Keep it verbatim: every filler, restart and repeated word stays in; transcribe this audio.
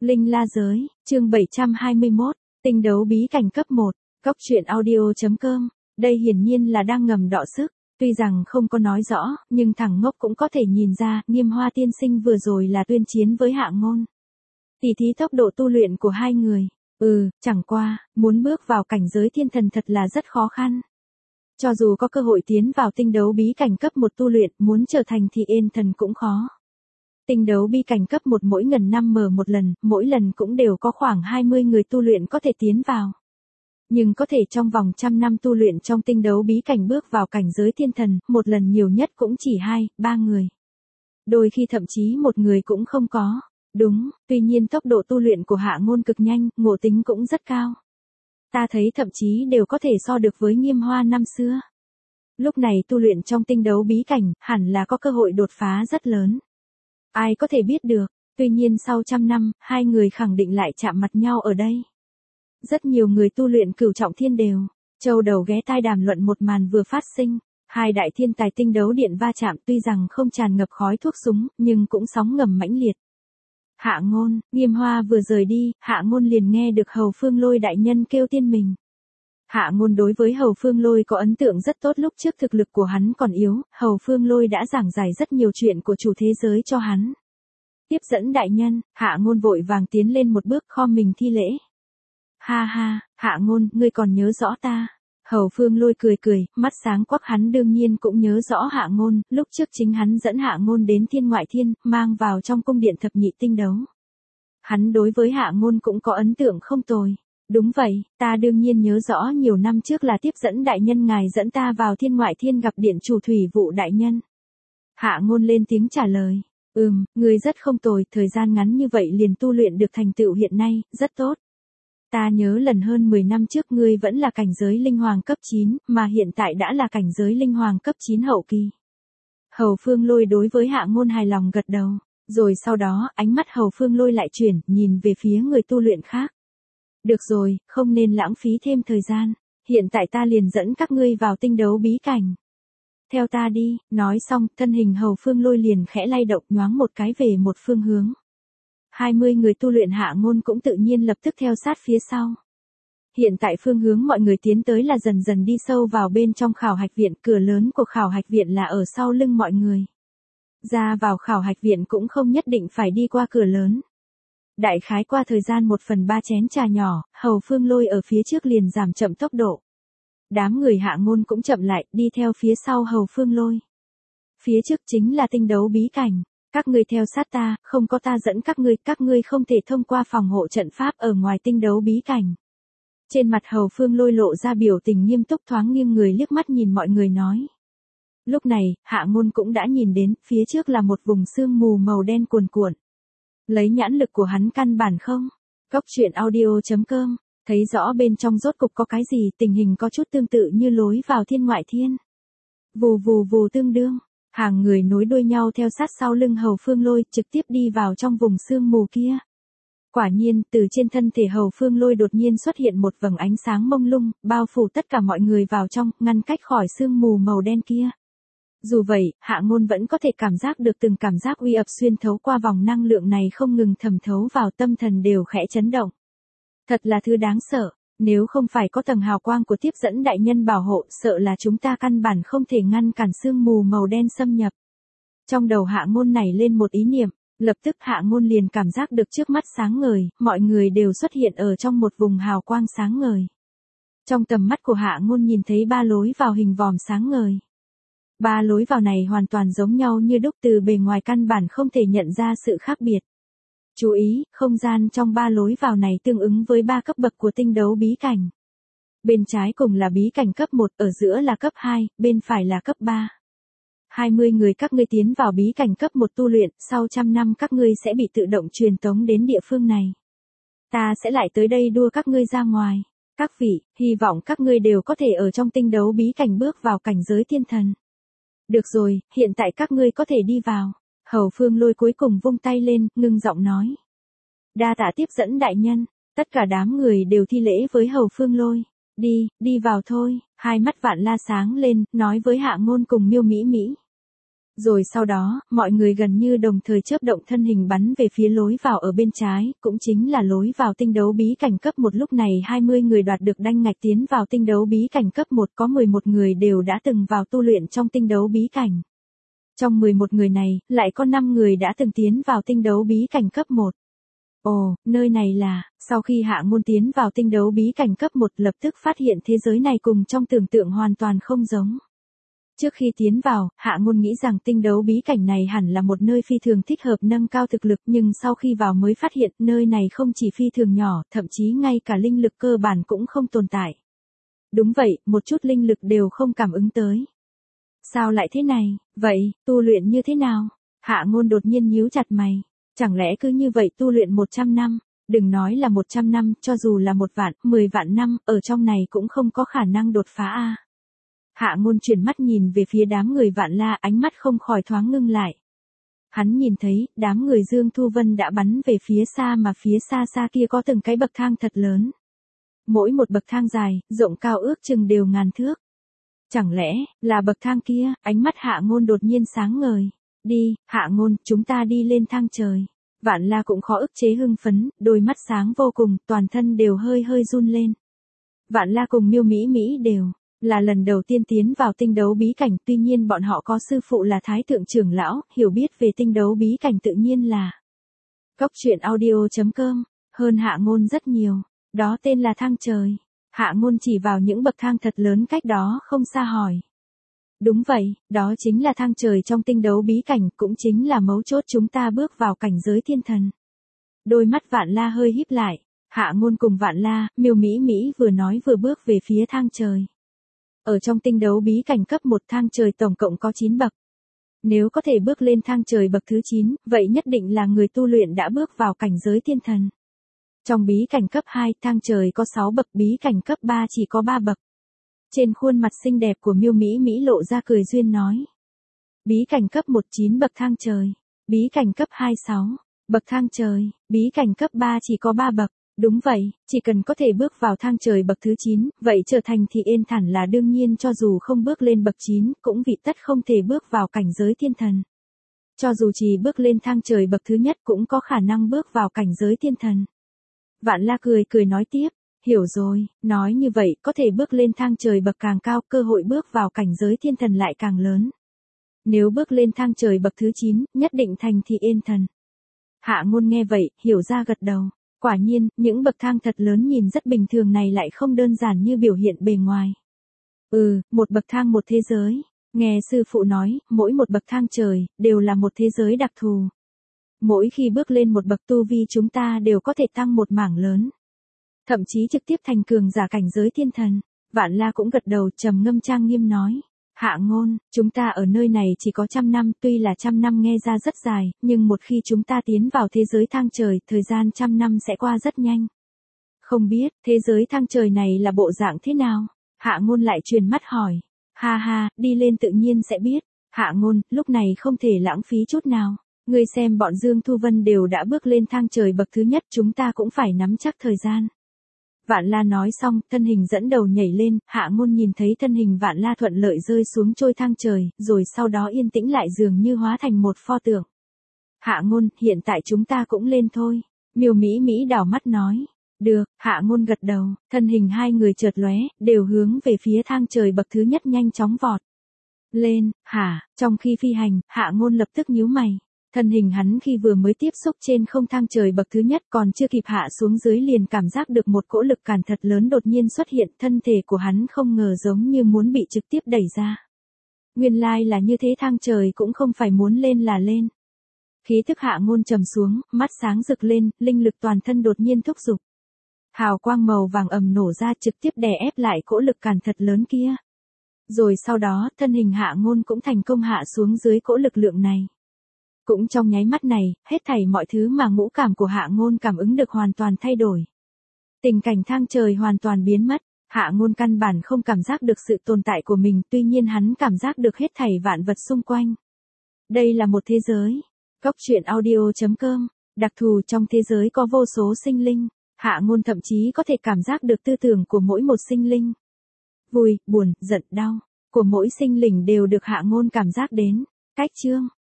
Linh La Giới, chương bảy trăm hai mươi mốt, tinh đấu bí cảnh cấp một, Cốc truyện audio.com, đây hiển nhiên là đang ngầm đọ sức, tuy rằng không có nói rõ, nhưng thằng ngốc cũng có thể nhìn ra, Nghiêm Hoa tiên sinh vừa rồi là tuyên chiến với Hạ Ngôn. Tỉ thí tốc độ tu luyện của hai người, ừ, chẳng qua, muốn bước vào cảnh giới thiên thần thật là rất khó khăn. Cho dù có cơ hội tiến vào tinh đấu bí cảnh cấp một tu luyện, muốn trở thành thì yên thần cũng khó. Tinh đấu bí cảnh cấp một mỗi ngần năm mở một lần, mỗi lần cũng đều có khoảng hai mươi người tu luyện có thể tiến vào. Nhưng có thể trong vòng trăm năm tu luyện trong tinh đấu bí cảnh bước vào cảnh giới thiên thần, một lần nhiều nhất cũng chỉ hai, ba người. Đôi khi thậm chí một người cũng không có. Đúng, tuy nhiên tốc độ tu luyện của Hạ Ngôn cực nhanh, ngộ tính cũng rất cao. Ta thấy thậm chí đều có thể so được với Nghiêm Hoa năm xưa. Lúc này tu luyện trong tinh đấu bí cảnh, hẳn là có cơ hội đột phá rất lớn. Ai có thể biết được, tuy nhiên sau trăm năm, hai người khẳng định lại chạm mặt nhau ở đây. Rất nhiều người tu luyện cửu trọng thiên đều, châu đầu ghé tai đàm luận một màn vừa phát sinh. Hai đại thiên tài tinh đấu điện va chạm tuy rằng không tràn ngập khói thuốc súng, nhưng cũng sóng ngầm mãnh liệt. Hạ Ngôn, Nghiêm Hoa vừa rời đi, Hạ Ngôn liền nghe được Hầu Phương Lôi đại nhân kêu tiên mình. Hạ Ngôn đối với Hầu Phương Lôi có ấn tượng rất tốt, lúc trước thực lực của hắn còn yếu, Hầu Phương Lôi đã giảng giải rất nhiều chuyện của chủ thế giới cho hắn. Tiếp dẫn đại nhân, Hạ Ngôn vội vàng tiến lên một bước khom mình thi lễ. Ha ha, Hạ Ngôn, ngươi còn nhớ rõ ta. Hầu Phương Lôi cười cười, mắt sáng quắc, hắn đương nhiên cũng nhớ rõ Hạ Ngôn, lúc trước chính hắn dẫn Hạ Ngôn đến thiên ngoại thiên, mang vào trong cung điện thập nhị tinh đấu. Hắn đối với Hạ Ngôn cũng có ấn tượng không tồi. Đúng vậy, ta đương nhiên nhớ rõ, nhiều năm trước là tiếp dẫn đại nhân ngài dẫn ta vào thiên ngoại thiên gặp điện chủ thủy vụ đại nhân. Hạ Ngôn lên tiếng trả lời, ừm, ngươi rất không tồi, thời gian ngắn như vậy liền tu luyện được thành tựu hiện nay, rất tốt. Ta nhớ lần hơn mười năm trước ngươi vẫn là cảnh giới linh hoàng cấp chín, mà hiện tại đã là cảnh giới linh hoàng cấp chín hậu kỳ. Hầu Phương Lôi đối với Hạ Ngôn hài lòng gật đầu, rồi sau đó ánh mắt Hầu Phương Lôi lại chuyển, nhìn về phía người tu luyện khác. Được rồi, không nên lãng phí thêm thời gian, hiện tại ta liền dẫn các ngươi vào tinh đấu bí cảnh. Theo ta đi, nói xong, thân hình Hầu Phương Lôi liền khẽ lay động nhoáng một cái về một phương hướng. hai mươi người tu luyện Hạ Ngôn cũng tự nhiên lập tức theo sát phía sau. Hiện tại phương hướng mọi người tiến tới là dần dần đi sâu vào bên trong khảo hạch viện, cửa lớn của khảo hạch viện là ở sau lưng mọi người. Ra vào khảo hạch viện cũng không nhất định phải đi qua cửa lớn. Đại khái qua thời gian một phần ba chén trà nhỏ, Hầu Phương Lôi ở phía trước liền giảm chậm tốc độ. Đám người Hạ Ngôn cũng chậm lại, đi theo phía sau Hầu Phương Lôi. Phía trước chính là tinh đấu bí cảnh. Các ngươi theo sát ta, không có ta dẫn các ngươi, các ngươi không thể thông qua phòng hộ trận pháp ở ngoài tinh đấu bí cảnh. Trên mặt Hầu Phương Lôi lộ ra biểu tình nghiêm túc, thoáng nghiêng người liếc mắt nhìn mọi người nói. Lúc này, Hạ Ngôn cũng đã nhìn đến, phía trước là một vùng sương mù màu đen cuồn cuộn. Lấy nhãn lực của hắn căn bản không. Cốc truyện audio.com, thấy rõ bên trong rốt cục có cái gì, tình hình có chút tương tự như lối vào thiên ngoại thiên. Vù vù vù tương đương. Hàng người nối đuôi nhau theo sát sau lưng Hầu Phương Lôi, trực tiếp đi vào trong vùng sương mù kia. Quả nhiên, từ trên thân thể Hầu Phương Lôi đột nhiên xuất hiện một vầng ánh sáng mông lung, bao phủ tất cả mọi người vào trong, ngăn cách khỏi sương mù màu đen kia. Dù vậy, Hạ Ngôn vẫn có thể cảm giác được từng cảm giác uy ập xuyên thấu qua vòng năng lượng này không ngừng thẩm thấu vào, tâm thần đều khẽ chấn động. Thật là thứ đáng sợ. Nếu không phải có tầng hào quang của tiếp dẫn đại nhân bảo hộ, sợ là chúng ta căn bản không thể ngăn cản sương mù màu đen xâm nhập. Trong đầu Hạ Ngôn nảy lên một ý niệm, lập tức Hạ Ngôn liền cảm giác được trước mắt sáng ngời, mọi người đều xuất hiện ở trong một vùng hào quang sáng ngời. Trong tầm mắt của Hạ Ngôn nhìn thấy ba lối vào hình vòm sáng ngời. Ba lối vào này hoàn toàn giống nhau như đúc, từ bề ngoài căn bản không thể nhận ra sự khác biệt. Chú ý, không gian trong ba lối vào này tương ứng với ba cấp bậc của tinh đấu bí cảnh. Bên trái cùng là bí cảnh cấp một, ở giữa là cấp hai, bên phải là cấp ba. hai mươi người các ngươi tiến vào bí cảnh cấp một tu luyện, sau trăm năm các ngươi sẽ bị tự động truyền tống đến địa phương này. Ta sẽ lại tới đây đua các ngươi ra ngoài. Các vị, hy vọng các ngươi đều có thể ở trong tinh đấu bí cảnh bước vào cảnh giới thiên thần. Được rồi, hiện tại các ngươi có thể đi vào. Hầu Phương Lôi cuối cùng vung tay lên, ngưng giọng nói. Đa tạ tiếp dẫn đại nhân, tất cả đám người đều thi lễ với Hầu Phương Lôi. Đi, đi vào thôi, hai mắt Vạn La sáng lên, nói với Hạ Ngôn cùng Miêu Mỹ Mỹ. Rồi sau đó, mọi người gần như đồng thời chớp động thân hình bắn về phía lối vào ở bên trái, cũng chính là lối vào tinh đấu bí cảnh cấp một. Lúc này hai mươi người đoạt được đanh ngạch tiến vào tinh đấu bí cảnh cấp một, có mười một người đều đã từng vào tu luyện trong tinh đấu bí cảnh. Trong mười một người này, lại có năm người đã từng tiến vào tinh đấu bí cảnh cấp một. Ồ, nơi này là, sau khi Hạ Ngôn tiến vào tinh đấu bí cảnh cấp một lập tức phát hiện thế giới này cùng trong tưởng tượng hoàn toàn không giống. Trước khi tiến vào, Hạ Ngôn nghĩ rằng tinh đấu bí cảnh này hẳn là một nơi phi thường thích hợp nâng cao thực lực, nhưng sau khi vào mới phát hiện nơi này không chỉ phi thường nhỏ, thậm chí ngay cả linh lực cơ bản cũng không tồn tại. Đúng vậy, một chút linh lực đều không cảm ứng tới. Sao lại thế này, vậy, tu luyện như thế nào? Hạ Ngôn đột nhiên nhíu chặt mày. Chẳng lẽ cứ như vậy tu luyện một trăm năm, đừng nói là một trăm năm, cho dù là một vạn, mười vạn năm, ở trong này cũng không có khả năng đột phá a. Hạ Ngôn chuyển mắt nhìn về phía đám người Vạn La, ánh mắt không khỏi thoáng ngưng lại. Hắn nhìn thấy, đám người Dương Thu Vân đã bắn về phía xa mà phía xa xa kia có từng cái bậc thang thật lớn. Mỗi một bậc thang dài, rộng cao ước chừng đều ngàn thước. Chẳng lẽ, là bậc thang kia, ánh mắt Hạ Ngôn đột nhiên sáng ngời. Đi, Hạ Ngôn, chúng ta đi lên thang trời. Vạn La cũng khó ức chế hưng phấn, đôi mắt sáng vô cùng, toàn thân đều hơi hơi run lên. Vạn La cùng Miêu Mỹ Mỹ đều là lần đầu tiên tiến vào tinh đấu bí cảnh, tuy nhiên bọn họ có sư phụ là Thái Thượng trưởng lão, hiểu biết về tinh đấu bí cảnh tự nhiên là Cốc truyện audio chấm com, hơn Hạ Ngôn rất nhiều, đó tên là thang trời. Hạ Ngôn chỉ vào những bậc thang thật lớn cách đó không xa hỏi. Đúng vậy, đó chính là thang trời trong tinh đấu bí cảnh, cũng chính là mấu chốt chúng ta bước vào cảnh giới thiên thần. Đôi mắt Vạn La hơi híp lại, Hạ Ngôn cùng Vạn La, Miêu Mỹ Mỹ vừa nói vừa bước về phía thang trời. Ở trong tinh đấu bí cảnh cấp một, thang trời tổng cộng có chín bậc. Nếu có thể bước lên thang trời bậc thứ chín, vậy nhất định là người tu luyện đã bước vào cảnh giới thiên thần. Trong bí cảnh cấp hai, thang trời có sáu bậc, bí cảnh cấp ba chỉ có ba bậc. Trên khuôn mặt xinh đẹp của Miêu Mỹ Mỹ lộ ra cười duyên nói. Bí cảnh cấp một chín bậc thang trời, bí cảnh cấp hai sáu bậc thang trời, bí cảnh cấp ba chỉ có ba bậc. Đúng vậy, chỉ cần có thể bước vào thang trời bậc thứ chín, vậy trở thành thì ên thản là đương nhiên, cho dù không bước lên bậc chín, cũng vị tất không thể bước vào cảnh giới thiên thần. Cho dù chỉ bước lên thang trời bậc thứ nhất cũng có khả năng bước vào cảnh giới thiên thần. Vạn La cười cười nói tiếp, hiểu rồi, nói như vậy có thể bước lên thang trời bậc càng cao, cơ hội bước vào cảnh giới thiên thần lại càng lớn. Nếu bước lên thang trời bậc thứ chín, nhất định thành thì ên thần. Hạ Ngôn nghe vậy, hiểu ra gật đầu. Quả nhiên, những bậc thang thật lớn nhìn rất bình thường này lại không đơn giản như biểu hiện bề ngoài. Ừ, một bậc thang một thế giới. Nghe sư phụ nói, mỗi một bậc thang trời, đều là một thế giới đặc thù. Mỗi khi bước lên một bậc tu vi chúng ta đều có thể tăng một mảng lớn. Thậm chí trực tiếp thành cường giả cảnh giới thiên thần. Vạn La cũng gật đầu trầm ngâm trang nghiêm nói. Hạ Ngôn, chúng ta ở nơi này chỉ có trăm năm, tuy là trăm năm nghe ra rất dài, nhưng một khi chúng ta tiến vào thế giới thang trời, thời gian trăm năm sẽ qua rất nhanh. Không biết, thế giới thang trời này là bộ dạng thế nào? Hạ Ngôn lại truyền mắt hỏi. Ha ha, đi lên tự nhiên sẽ biết. Hạ Ngôn, lúc này không thể lãng phí chút nào. Ngươi xem bọn Dương Thu Vân đều đã bước lên thang trời bậc thứ nhất, chúng ta cũng phải nắm chắc thời gian. Vạn La nói xong, thân hình dẫn đầu nhảy lên, Hạ Ngôn nhìn thấy thân hình Vạn La thuận lợi rơi xuống trôi thang trời, rồi sau đó yên tĩnh lại dường như hóa thành một pho tượng. Hạ Ngôn, hiện tại chúng ta cũng lên thôi. Miêu Mỹ Mỹ đảo mắt nói. Được, Hạ Ngôn gật đầu, thân hình hai người chợt lóe, đều hướng về phía thang trời bậc thứ nhất nhanh chóng vọt. Lên, hả, trong khi phi hành, Hạ Ngôn lập tức nhíu mày. Thân hình hắn khi vừa mới tiếp xúc trên không thang trời bậc thứ nhất còn chưa kịp hạ xuống dưới liền cảm giác được một cỗ lực cản thật lớn đột nhiên xuất hiện, thân thể của hắn không ngờ giống như muốn bị trực tiếp đẩy ra. Nguyên lai là như thế, thang trời cũng không phải muốn lên là lên. Khí thức Hạ Ngôn trầm xuống, mắt sáng rực lên, linh lực toàn thân đột nhiên thúc giục. Hào quang màu vàng ầm nổ ra trực tiếp đè ép lại cỗ lực cản thật lớn kia. Rồi sau đó, thân hình Hạ Ngôn cũng thành công hạ xuống dưới cỗ lực lượng này. Cũng trong nháy mắt này, hết thảy mọi thứ mà ngũ cảm của Hạ Ngôn cảm ứng được hoàn toàn thay đổi. Tình cảnh thang trời hoàn toàn biến mất, Hạ Ngôn căn bản không cảm giác được sự tồn tại của mình, tuy nhiên hắn cảm giác được hết thảy vạn vật xung quanh. Đây là một thế giới. Cốc truyện audio chấm com, đặc thù trong thế giới có vô số sinh linh, Hạ Ngôn thậm chí có thể cảm giác được tư tưởng của mỗi một sinh linh. Vui, buồn, giận, đau, của mỗi sinh linh đều được Hạ Ngôn cảm giác đến. Cách chương